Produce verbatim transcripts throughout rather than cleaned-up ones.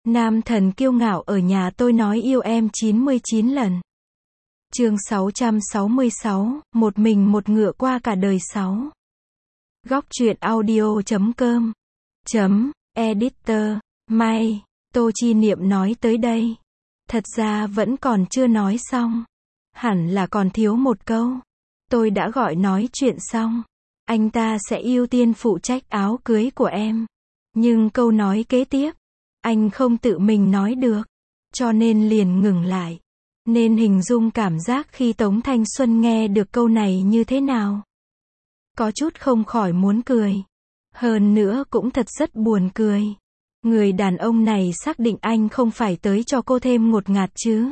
Nam thần kiêu ngạo ở nhà tôi nói yêu em chín mươi chín lần. Chương sáu trăm sáu mươi sáu, một mình một ngựa qua cả đời sáu. Góc truyện audio chấm com chấm editor. May, Tô Chi Niệm nói tới đây. Thật ra vẫn còn chưa nói xong. Hẳn là còn thiếu một câu. Tôi đã gọi nói chuyện xong. Anh ta sẽ ưu tiên phụ trách áo cưới của em. Nhưng câu nói kế tiếp, anh không tự mình nói được. Cho nên liền ngừng lại. Nên hình dung cảm giác khi Tống Thanh Xuân nghe được câu này như thế nào. Có chút không khỏi muốn cười. Hơn nữa cũng thật rất buồn cười. Người đàn ông này xác định anh không phải tới cho cô thêm ngột ngạt chứ.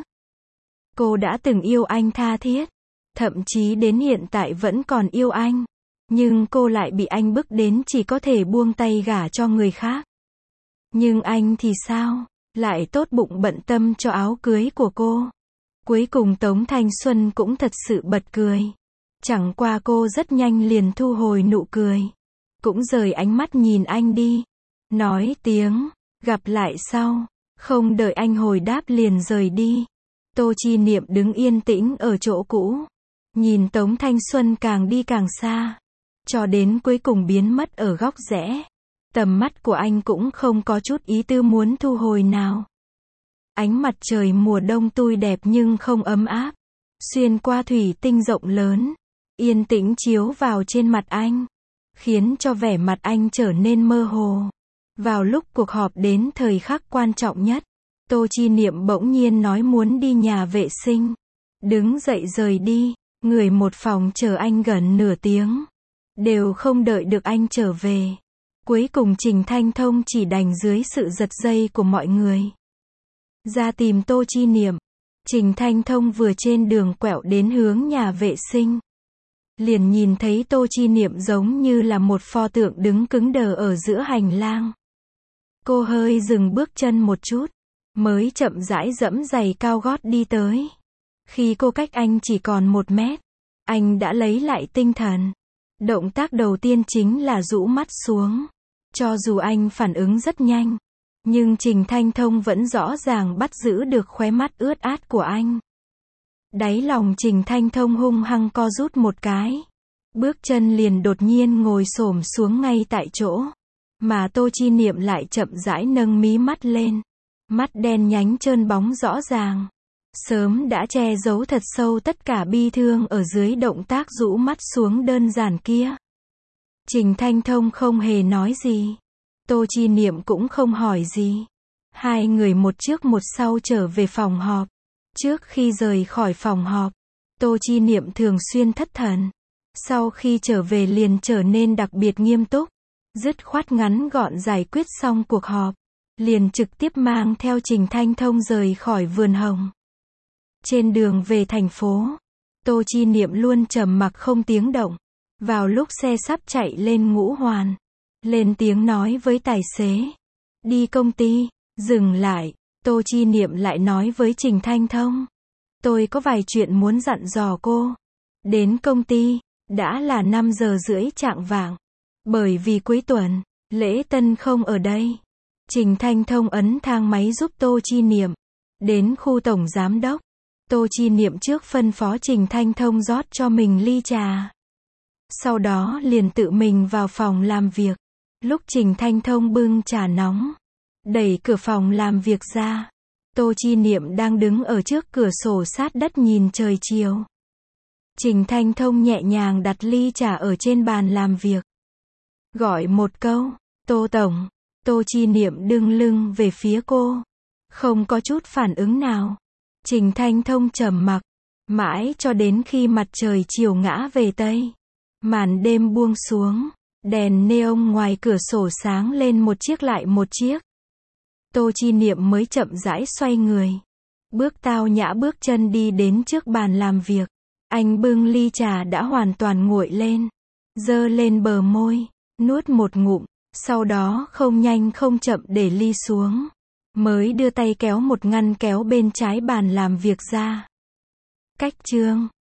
Cô đã từng yêu anh tha thiết. Thậm chí đến hiện tại vẫn còn yêu anh. Nhưng cô lại bị anh bức đến chỉ có thể buông tay gả cho người khác. Nhưng anh thì sao? Lại tốt bụng bận tâm cho áo cưới của cô. Cuối cùng Tống Thanh Xuân cũng thật sự bật cười. Chẳng qua cô rất nhanh liền thu hồi nụ cười. Cũng rời ánh mắt nhìn anh đi. Nói tiếng, gặp lại sau. Không đợi anh hồi đáp liền rời đi. Tô Chi Niệm đứng yên tĩnh ở chỗ cũ. Nhìn Tống Thanh Xuân càng đi càng xa. Cho đến cuối cùng biến mất ở góc rẽ. Tầm mắt của anh cũng không có chút ý tư muốn thu hồi nào. Ánh mặt trời mùa đông tươi đẹp nhưng không ấm áp. Xuyên qua thủy tinh rộng lớn. Yên tĩnh chiếu vào trên mặt anh. Khiến cho vẻ mặt anh trở nên mơ hồ. Vào lúc cuộc họp đến thời khắc quan trọng nhất. Tô Chi Niệm bỗng nhiên nói muốn đi nhà vệ sinh. Đứng dậy rời đi. Người một phòng chờ anh gần nửa tiếng. Đều không đợi được anh trở về. Cuối cùng Trình Thanh Thông chỉ đành dưới sự giật dây của mọi người. Ra tìm Tô Chi Niệm. Trình Thanh Thông vừa trên đường quẹo đến hướng nhà vệ sinh. Liền nhìn thấy Tô Chi Niệm giống như là một pho tượng đứng cứng đờ ở giữa hành lang. Cô hơi dừng bước chân một chút. Mới chậm rãi dẫm giày cao gót đi tới. Khi cô cách anh chỉ còn một mét. Anh đã lấy lại tinh thần. Động tác đầu tiên chính là rũ mắt xuống. Cho dù anh phản ứng rất nhanh. Nhưng Trình Thanh Thông vẫn rõ ràng bắt giữ được khóe mắt ướt át của anh. Đáy lòng Trình Thanh Thông hung hăng co rút một cái. Bước chân liền đột nhiên ngồi xổm xuống ngay tại chỗ. Mà Tô Chi Niệm lại chậm rãi nâng mí mắt lên. Mắt đen nhánh trơn bóng rõ ràng. Sớm đã che giấu thật sâu tất cả bi thương ở dưới động tác rũ mắt xuống đơn giản kia. Trình Thanh Thông không hề nói gì. Tô Chi Niệm cũng không hỏi gì. Hai người một trước một sau trở về phòng họp. Trước khi rời khỏi phòng họp, Tô Chi Niệm thường xuyên thất thần. Sau khi trở về liền trở nên đặc biệt nghiêm túc. Dứt khoát ngắn gọn giải quyết xong cuộc họp. Liền trực tiếp mang theo Trình Thanh Thông rời khỏi vườn hồng. Trên đường về thành phố, Tô Chi Niệm luôn trầm mặc không tiếng động. Vào lúc xe sắp chạy lên Ngũ Hoàn, lên tiếng nói với tài xế. Đi công ty, dừng lại, Tô Chi Niệm lại nói với Trình Thanh Thông. Tôi có vài chuyện muốn dặn dò cô. Đến công ty, đã là năm giờ rưỡi chạng vạng. Bởi vì cuối tuần, Lễ Tân không ở đây. Trình Thanh Thông ấn thang máy giúp Tô Chi Niệm. Đến khu tổng giám đốc. Tô Chi Niệm trước phân phó Trình Thanh Thông rót cho mình ly trà. Sau đó liền tự mình vào phòng làm việc. Lúc Trình Thanh Thông bưng trà nóng, đẩy cửa phòng làm việc ra. Tô Chi Niệm đang đứng ở trước cửa sổ sát đất nhìn trời chiều. Trình Thanh Thông nhẹ nhàng đặt ly trà ở trên bàn làm việc. Gọi một câu, Tô Tổng. Tô Chi Niệm đứng lưng về phía cô. Không có chút phản ứng nào. Trình Thanh Thông trầm mặc. Mãi cho đến khi mặt trời chiều ngã về Tây. Màn đêm buông xuống. Đèn neon ngoài cửa sổ sáng lên một chiếc lại một chiếc. Tô Chi Niệm mới chậm rãi xoay người. Bước tao nhã bước chân đi đến trước bàn làm việc. Anh bưng ly trà đã hoàn toàn nguội lên. Giơ lên bờ môi. Nuốt một ngụm. Sau đó không nhanh không chậm để ly xuống. Mới đưa tay kéo một ngăn kéo bên trái bàn làm việc ra. Cách chương